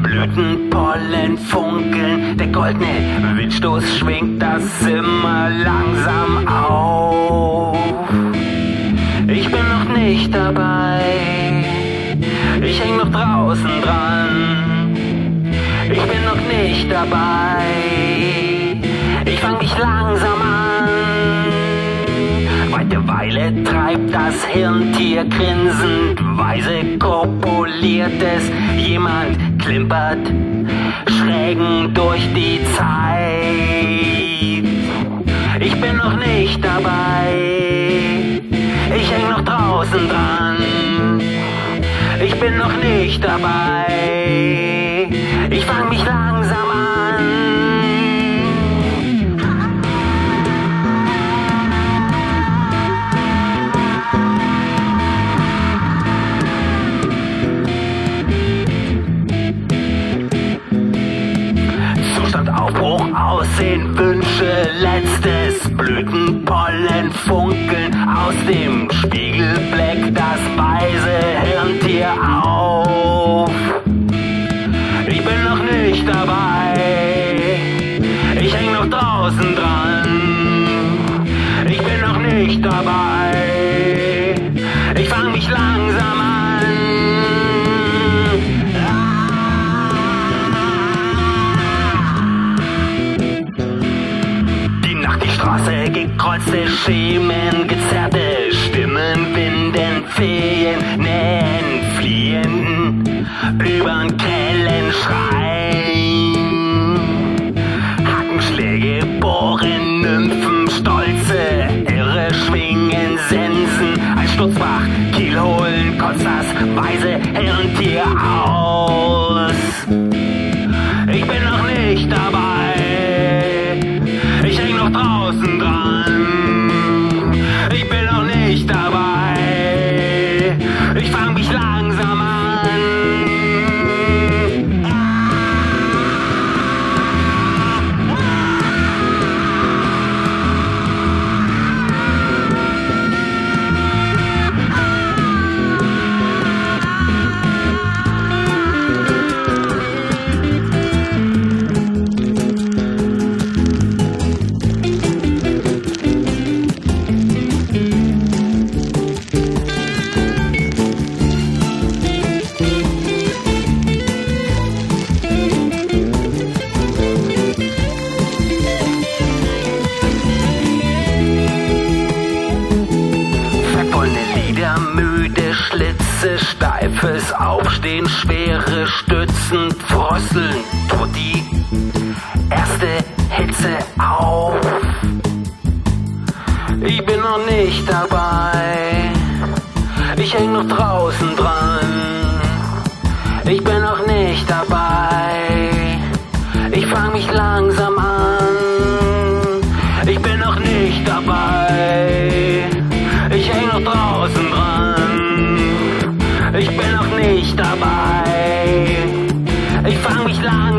Blütenpollen funkeln, der goldene Windstoß schwingt das Zimmer langsam auf. Ich bin noch nicht dabei, ich häng noch draußen dran. Ich bin noch nicht dabei, ich fang mich langsam an. Weile treibt das Hirntier grinsend, weise kopuliert es. Jemand klimpert schrägen durch die Zeit. Ich bin noch nicht dabei, ich häng noch draußen dran. Ich bin noch nicht dabei, ich fang mich langsam an. Aufbruch, Aussehen, Wünsche, letztes Blütenpollen funkeln aus dem Spiegelblick das weise Hirntier auf. Ich bin noch nicht dabei, ich häng noch draußen dran. Ich bin noch nicht dabei, ich fang mich langsam an. Gekreuzte Schemen, gezerrte Stimmen, Winden, Feen, nähen, fliehen, übern Kellen schreien. Hackenschläge, bohren, Nymphen, Stolze, irre Schwingen, Sensen, ein Stutzbach, Kiel holen, kotzt das weise Hirntier aus. Ich bin noch nicht dabei, ich häng noch draußen dran. Ich bin noch nicht dabei, ich fang mich langsam an. Müde Schlitze, steifes Aufstehen, schwere Stützen, Frosseln, tut die erste Hitze auf. Ich bin noch nicht dabei, ich häng noch draußen dran. Ich bin noch nicht dabei, ich fang mich langsam an. Ich bin noch nicht dabei, ich häng noch draußen dran. Ich bin noch nicht dabei, ich fang mich langsam an.